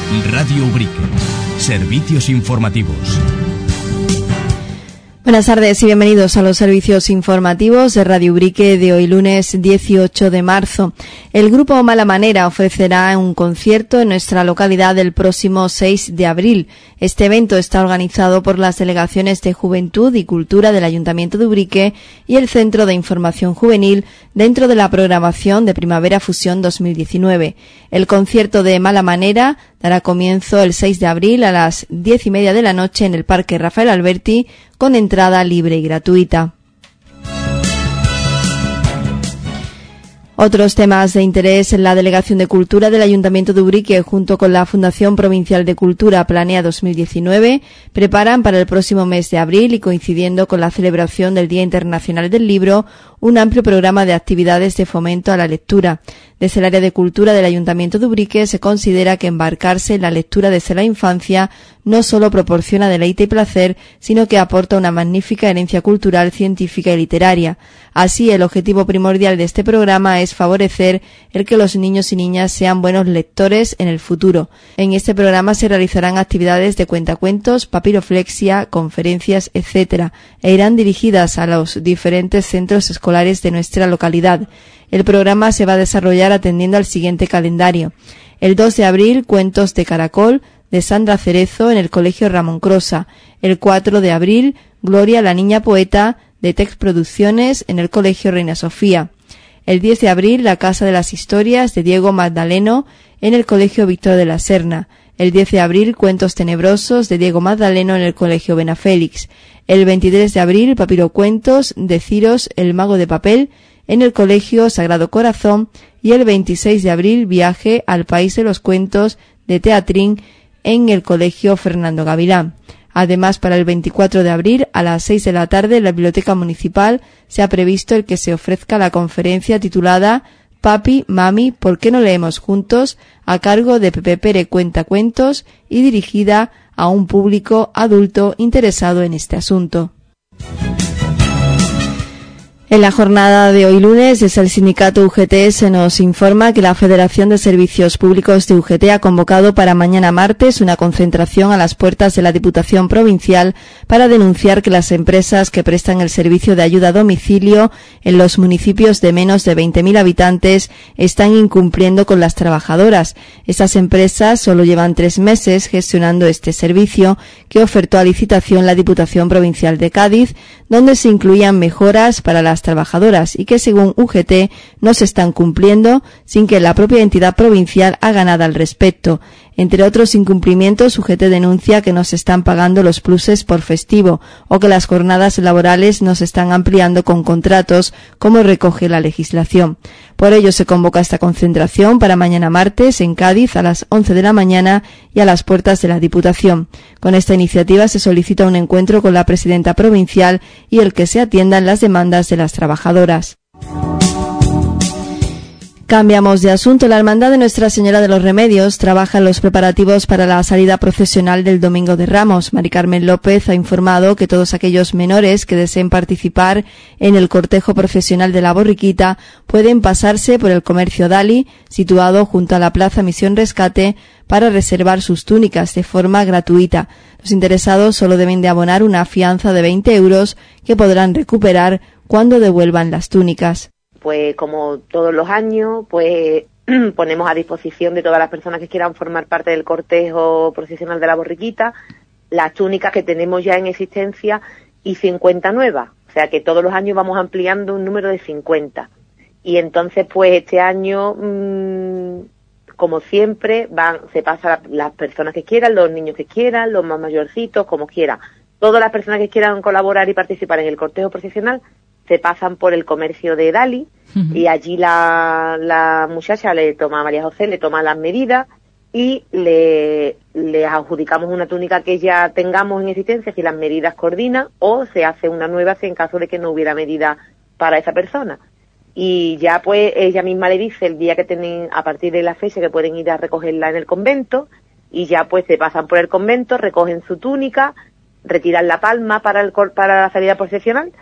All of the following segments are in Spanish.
Radio Ubrique. Servicios informativos. Buenas tardes y bienvenidos a los servicios informativos de Radio Ubrique de hoy lunes 18 de marzo. El grupo Mala Manera ofrecerá un concierto en nuestra localidad el próximo 6 de abril. Este evento está organizado por las delegaciones de Juventud y Cultura del Ayuntamiento de Ubrique y el Centro de Información Juvenil dentro de la programación de Primavera Fusión 2019. El concierto de Mala Manera dará comienzo el 6 de abril a las 10:30 de la noche en el Parque Rafael Alberti, con entrada libre y gratuita. Otros temas de interés en la Delegación de Cultura del Ayuntamiento de Ubrique, junto con la Fundación Provincial de Cultura Planea 2019, preparan para el próximo mes de abril y coincidiendo con la celebración del Día Internacional del Libro, un amplio programa de actividades de fomento a la lectura. Desde el área de cultura del Ayuntamiento de Ubrique se considera que embarcarse en la lectura desde la infancia no solo proporciona deleite y placer, sino que aporta una magnífica herencia cultural, científica y literaria. Así, el objetivo primordial de este programa es favorecer el que los niños y niñas sean buenos lectores en el futuro. En este programa se realizarán actividades de cuentacuentos, papiroflexia, conferencias, etc., e irán dirigidas a los diferentes centros escolares de nuestra localidad. El programa se va a desarrollar atendiendo al siguiente calendario. El 2 de abril, cuentos de Caracol, de Sandra Cerezo, en el Colegio Ramón Crosa. El 4 de abril, Gloria, la niña poeta, de Tex Producciones, en el Colegio Reina Sofía. El 10 de abril, La Casa de las Historias, de Diego Magdaleno, en el Colegio Víctor de la Serna. El 10 de abril, Cuentos Tenebrosos, de Diego Magdaleno, en el Colegio Benafélix. El 23 de abril, Papirocuentos, de Ciros, el Mago de Papel, en el Colegio Sagrado Corazón. Y el 26 de abril, Viaje al País de los Cuentos, de Teatrín, en el Colegio Fernando Gavilán. Además, para el 24 de abril, a las 6 de la tarde, en la Biblioteca Municipal, se ha previsto el que se ofrezca la conferencia titulada Papi, Mami, ¿por qué no leemos juntos?, a cargo de Pepe Pere Cuentacuentos y dirigida a un público adulto interesado en este asunto. En la jornada de hoy lunes, desde el sindicato UGT se nos informa que la Federación de Servicios Públicos de UGT ha convocado para mañana martes una concentración a las puertas de la Diputación Provincial para denunciar que las empresas que prestan el servicio de ayuda a domicilio en los municipios de menos de 20.000 habitantes están incumpliendo con las trabajadoras. Estas empresas solo llevan 3 meses gestionando este servicio que ofertó a licitación la Diputación Provincial de Cádiz, donde se incluían mejoras para las trabajadoras y que según UGT no se están cumpliendo sin que la propia entidad provincial haga nada al respecto. Entre otros incumplimientos, UGT denuncia que no se están pagando los pluses por festivo o que las jornadas laborales no se están ampliando con contratos, como recoge la legislación. Por ello se convoca esta concentración para mañana martes en Cádiz a las 11 de la mañana y a las puertas de la Diputación. Con esta iniciativa se solicita un encuentro con la presidenta provincial y el que se atiendan las demandas de las trabajadoras. Cambiamos de asunto. La Hermandad de Nuestra Señora de los Remedios trabaja en los preparativos para la salida procesional del Domingo de Ramos. Mari Carmen López ha informado que todos aquellos menores que deseen participar en el cortejo procesional de la borriquita pueden pasarse por el comercio Dali, situado junto a la Plaza Misión Rescate, para reservar sus túnicas de forma gratuita. Los interesados solo deben de abonar una fianza de 20 euros que podrán recuperar cuando devuelvan las túnicas. Pues como todos los años, pues ponemos a disposición de todas las personas que quieran formar parte del cortejo procesional de la borriquita las túnicas que tenemos ya en existencia y 50 nuevas. O sea que todos los años vamos ampliando un número de 50. Y entonces pues este año, como siempre, se pasa las personas que quieran, los niños que quieran, los más mayorcitos, como quieran. Todas las personas que quieran colaborar y participar en el cortejo procesional se pasan por el comercio de Dali, y allí la muchacha María José le toma las medidas y le adjudicamos una túnica que ya tengamos en existencia si las medidas coordinan, o se hace una nueva si en caso de que no hubiera medida para esa persona. Y ya pues ella misma le dice el día que tienen, a partir de la fecha, que pueden ir a recogerla en el convento, y ya pues se pasan por el convento, recogen su túnica, retiran la palma para la salida procesional,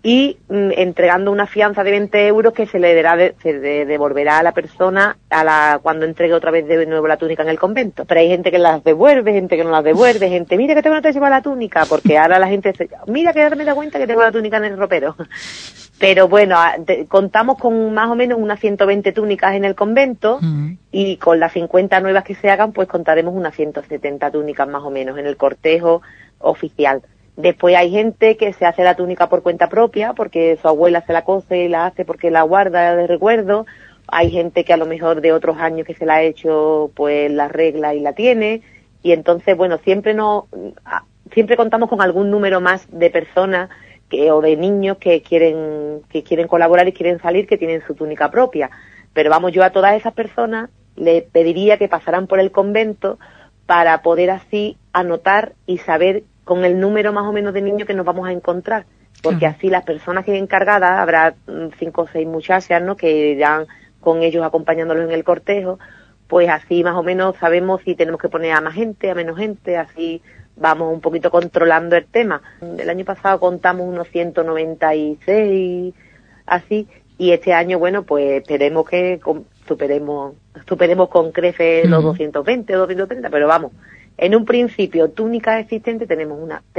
y entregando una fianza de 20 euros que se le devolverá a la persona cuando entregue otra vez de nuevo la túnica en el convento. Pero hay gente que las devuelve, gente que no las devuelve, gente, mira que tengo no te lleva la túnica, porque ahora la gente dice, mira que ahora me da cuenta que tengo la túnica en el ropero. Pero bueno, contamos con más o menos unas 120 túnicas en el convento y con las 50 nuevas que se hagan, pues contaremos unas 170 túnicas más o menos en el cortejo oficial. Después hay gente que se hace la túnica por cuenta propia, porque su abuela se la cose y la hace porque la guarda de recuerdo. Hay gente que a lo mejor de otros años que se la ha hecho, pues la arregla y la tiene. Y entonces, bueno, siempre contamos con algún número más de personas o de niños que quieren colaborar y quieren salir, que tienen su túnica propia. Pero vamos, yo a todas esas personas les pediría que pasaran por el convento para poder así anotar y saber con el número más o menos de niños que nos vamos a encontrar, porque así las personas que estén encargadas, habrá 5 o 6 muchachas, ¿no?, que irán con ellos acompañándolos en el cortejo, pues así más o menos sabemos si tenemos que poner a más gente, a menos gente, así vamos un poquito controlando el tema. El año pasado contamos unos 196, así, y este año, bueno, pues esperemos que superemos con creces los 220 o 230, pero vamos. En un principio, túnicas existentes tenemos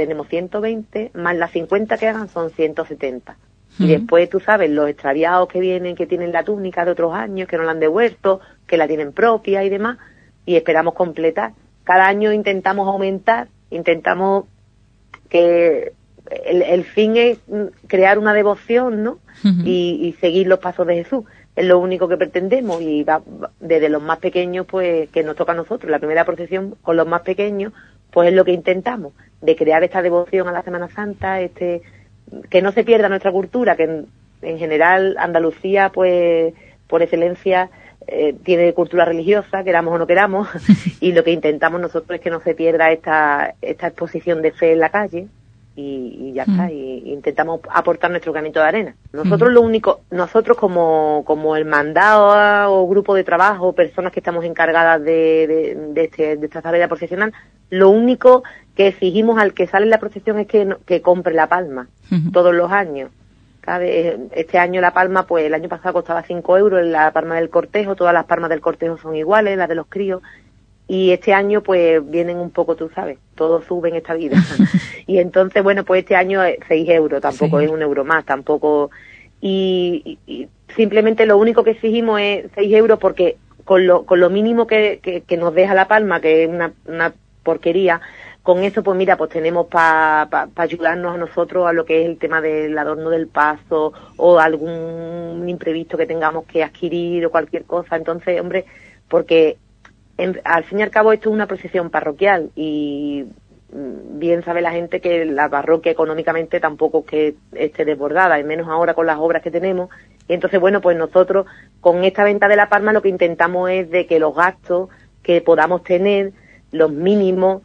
120, más las 50 que hagan son 170. Y después, tú sabes, los extraviados que vienen, que tienen la túnica de otros años, que no la han devuelto, que la tienen propia y demás, y esperamos completar. Cada año intentamos aumentar, intentamos que el fin es crear una devoción, ¿no? Y seguir los pasos de Jesús. Es lo único que pretendemos, y desde los más pequeños, pues, que nos toca a nosotros, la primera procesión con los más pequeños, pues es lo que intentamos, de crear esta devoción a la Semana Santa, que no se pierda nuestra cultura, que en general Andalucía, pues, por excelencia, tiene cultura religiosa, queramos o no queramos, y lo que intentamos nosotros es que no se pierda esta exposición de fe en la calle, y ya está, y intentamos aportar nuestro granito de arena. Nosotros como hermandad o grupo de trabajo, personas que estamos encargadas de esta tarea procesional, lo único que exigimos al que sale en la procesión es que compre la palma todos los años. Este año la palma, pues el año pasado costaba 5 euros la palma del cortejo, todas las palmas del cortejo son iguales, las de los críos. Y este año, pues, vienen un poco, tú sabes, todo sube en esta vida. Y entonces, bueno, pues este año es 6 euros, tampoco es 1 euro más, tampoco. Y simplemente lo único que exigimos es 6 euros porque con lo mínimo que nos deja la palma, que es una porquería, con eso, pues mira, pues tenemos para ayudarnos a nosotros a lo que es el tema del adorno del paso o algún imprevisto que tengamos que adquirir o cualquier cosa. Entonces, hombre, porque al fin y al cabo esto es una procesión parroquial y bien sabe la gente que la parroquia económicamente tampoco es que esté desbordada, y menos ahora con las obras que tenemos. Y entonces, bueno, pues nosotros con esta venta de la palma lo que intentamos es de que los gastos que podamos tener, los mínimos,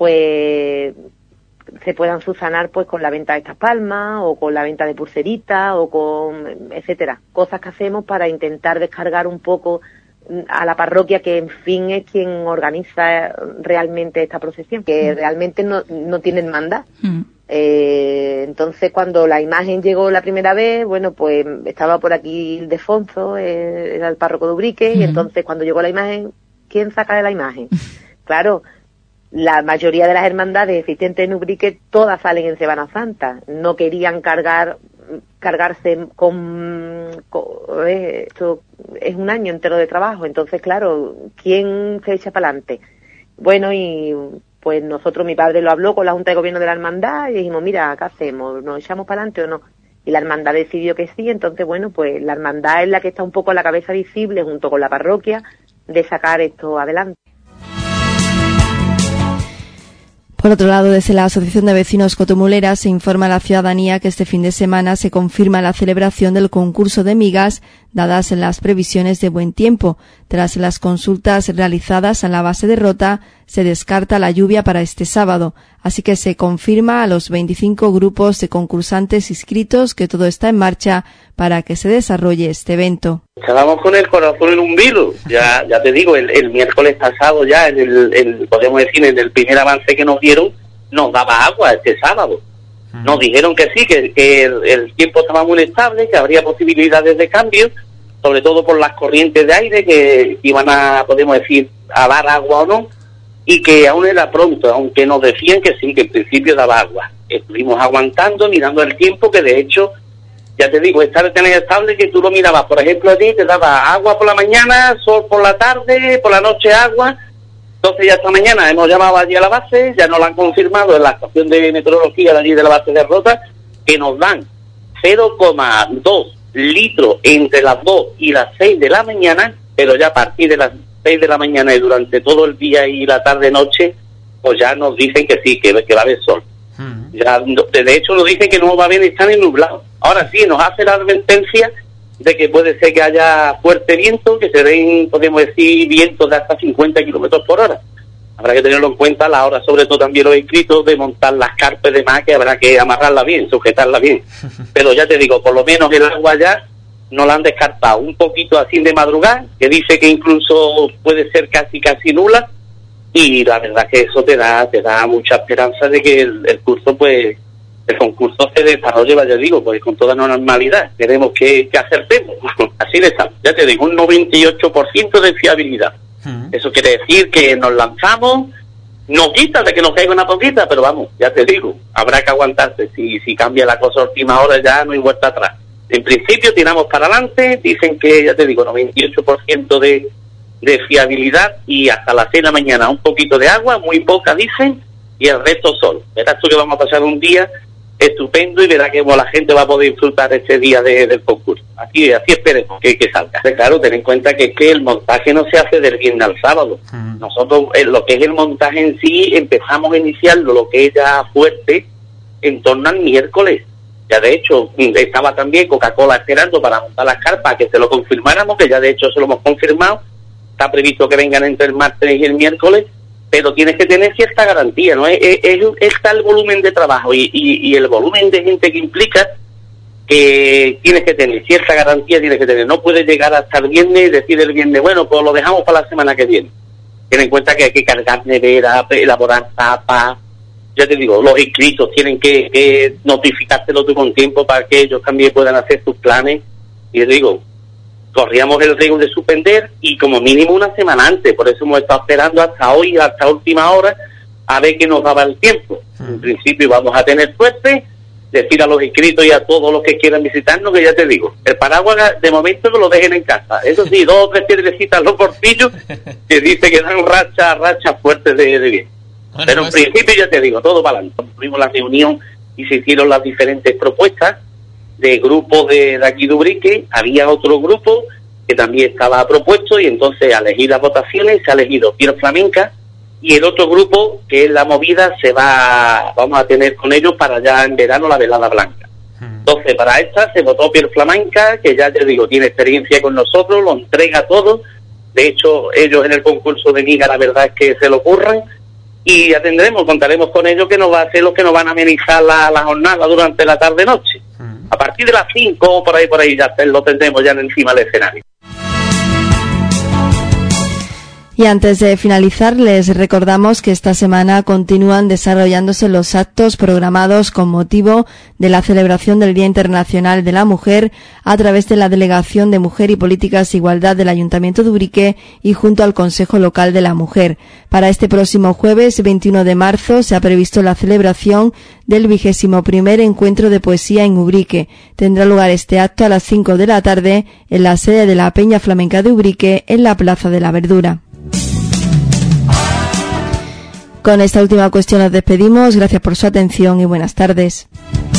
pues se puedan subsanar pues con la venta de estas palmas o con la venta de pulseritas o con etcétera, cosas que hacemos para intentar descargar un poco a la parroquia, que en fin es quien organiza realmente esta procesión, que realmente no tiene hermandad. Entonces cuando la imagen llegó la primera vez, bueno, pues estaba por aquí Ildefonso, era el párroco de Ubrique, y entonces cuando llegó la imagen, ¿quién saca de la imagen? Claro, la mayoría de las hermandades existentes en Ubrique todas salen en Semana Santa, no querían cargarse con esto es un año entero de trabajo, entonces claro, ¿quién se echa para adelante? Bueno, y pues nosotros, mi padre lo habló con la Junta de Gobierno de la hermandad y dijimos, mira, ¿qué hacemos? ¿Nos echamos para adelante o no? Y la hermandad decidió que sí, entonces bueno, pues la hermandad es la que está un poco a la cabeza visible junto con la parroquia de sacar esto adelante. Por otro lado, desde la Asociación de Vecinos Cotomulera se informa a la ciudadanía que este fin de semana se confirma la celebración del concurso de migas, dadas las previsiones de buen tiempo. Tras las consultas realizadas en la base de Rota, se descarta la lluvia para este sábado, así que se confirma a los 25 grupos de concursantes inscritos que todo está en marcha para que se desarrolle este evento. Estábamos con el corazón en un vilo, ya te digo, el miércoles pasado ya, podemos decir, en el primer avance que nos dieron, nos daba agua este sábado. Nos dijeron que sí, que el tiempo estaba muy estable, que habría posibilidades de cambio, sobre todo por las corrientes de aire que iban a, podemos decir, a dar agua o no, y que aún era pronto, aunque nos decían que sí, que en principio daba agua. Estuvimos aguantando, mirando el tiempo, que de hecho, ya te digo, estar tan estable que tú lo mirabas, por ejemplo, a ti te daba agua por la mañana, sol por la tarde, por la noche agua. Entonces ya esta mañana hemos llamado allí a la base, ya nos lo han confirmado en la estación de meteorología de allí de la base de Rota, que nos dan 0,2 litros entre las 2 y las 6 de la mañana, pero ya a partir de las 6 de la mañana y durante todo el día y la tarde-noche, pues ya nos dicen que sí, que va a haber sol. Ya, de hecho nos dicen que no va a haber ni está ni nublado. Ahora sí, nos hace la advertencia de que puede ser que haya fuerte viento, que se den, podemos decir, vientos de hasta 50 kilómetros por hora. Habrá que tenerlo en cuenta a la hora, sobre todo también los inscritos, de montar las carpas de más, que habrá que amarrarla bien, sujetarla bien. Pero ya te digo, por lo menos el agua ya no la han descartado. Un poquito así de madrugada, que dice que incluso puede ser casi nula, y la verdad que eso te da mucha esperanza de que el curso, pues, el concurso se desarrolle, ya digo, pues con toda normalidad. Queremos que acertemos. Así de está. Ya te digo, un 98% de fiabilidad. Eso quiere decir que nos lanzamos, nos quita de que nos caiga una poquita, pero vamos, ya te digo, habrá que aguantarse. Si cambia la cosa a última hora, ya no hay vuelta atrás. En principio tiramos para adelante, dicen que, ya te digo, 98% de fiabilidad, y hasta las 6 de la mañana un poquito de agua, muy poca dicen, y el resto sol. Verás tú que vamos a pasar un día estupendo y verás que la gente va a poder disfrutar ese día del concurso. Así esperemos que salga. Claro, ten en cuenta que el montaje no se hace del viernes al sábado. Nosotros, lo que es el montaje en sí, empezamos a iniciarlo, lo que es ya fuerte, en torno al miércoles. Ya de hecho, estaba también Coca-Cola esperando para montar las carpas, que se lo confirmáramos, que ya de hecho se lo hemos confirmado. Está previsto que vengan entre el martes y el miércoles, pero tienes que tener cierta garantía, ¿no? Es tal volumen de trabajo y el volumen de gente que implica, que tienes que tener cierta garantía, no puedes llegar hasta el viernes y decir el viernes, bueno, pues lo dejamos para la semana que viene. Ten en cuenta que hay que cargar nevera, elaborar tapas, ya te digo, los inscritos tienen que notificártelo tú con tiempo para que ellos también puedan hacer sus planes, y te digo, corríamos el riesgo de suspender, y como mínimo una semana antes. Por eso hemos estado esperando hasta hoy, hasta última hora, a ver qué nos daba el tiempo. En principio vamos a tener suerte, decir a los inscritos y a todos los que quieran visitarnos, que ya te digo, el paraguas de momento que lo dejen en casa. Eso sí, 2 o 3 piedrecitas en los bolsillos, que dice que dan rachas fuertes de bien. Bueno, pero en principio ya te digo, todo para adelante. Tuvimos la reunión y se hicieron las diferentes propuestas de grupos de aquí de Ubrique. Había otro grupo que también estaba propuesto, y entonces al elegir las votaciones se ha elegido Piel Flamenca, y el otro grupo, que es La Movida, vamos a tener con ellos para ya en verano la velada blanca. Entonces para esta se votó Piel Flamenca, que ya te digo, tiene experiencia con nosotros, lo entrega todo. De hecho, ellos en el concurso de Miga, la verdad es que se lo ocurran, y ya contaremos con ellos, que nos va a ser los que nos van a amenizar la jornada durante la tarde-noche. A partir de las 5, por ahí ya lo tendremos ya encima del escenario. Y antes de finalizar, les recordamos que esta semana continúan desarrollándose los actos programados con motivo de la celebración del Día Internacional de la Mujer a través de la Delegación de Mujer y Políticas e Igualdad del Ayuntamiento de Ubrique y junto al Consejo Local de la Mujer. Para este próximo jueves 21 de marzo se ha previsto la celebración del 21º Encuentro de Poesía en Ubrique. Tendrá lugar este acto a las 5 de la tarde en la sede de la Peña Flamenca de Ubrique, en la Plaza de la Verdura. Con esta última cuestión nos despedimos. Gracias por su atención y buenas tardes.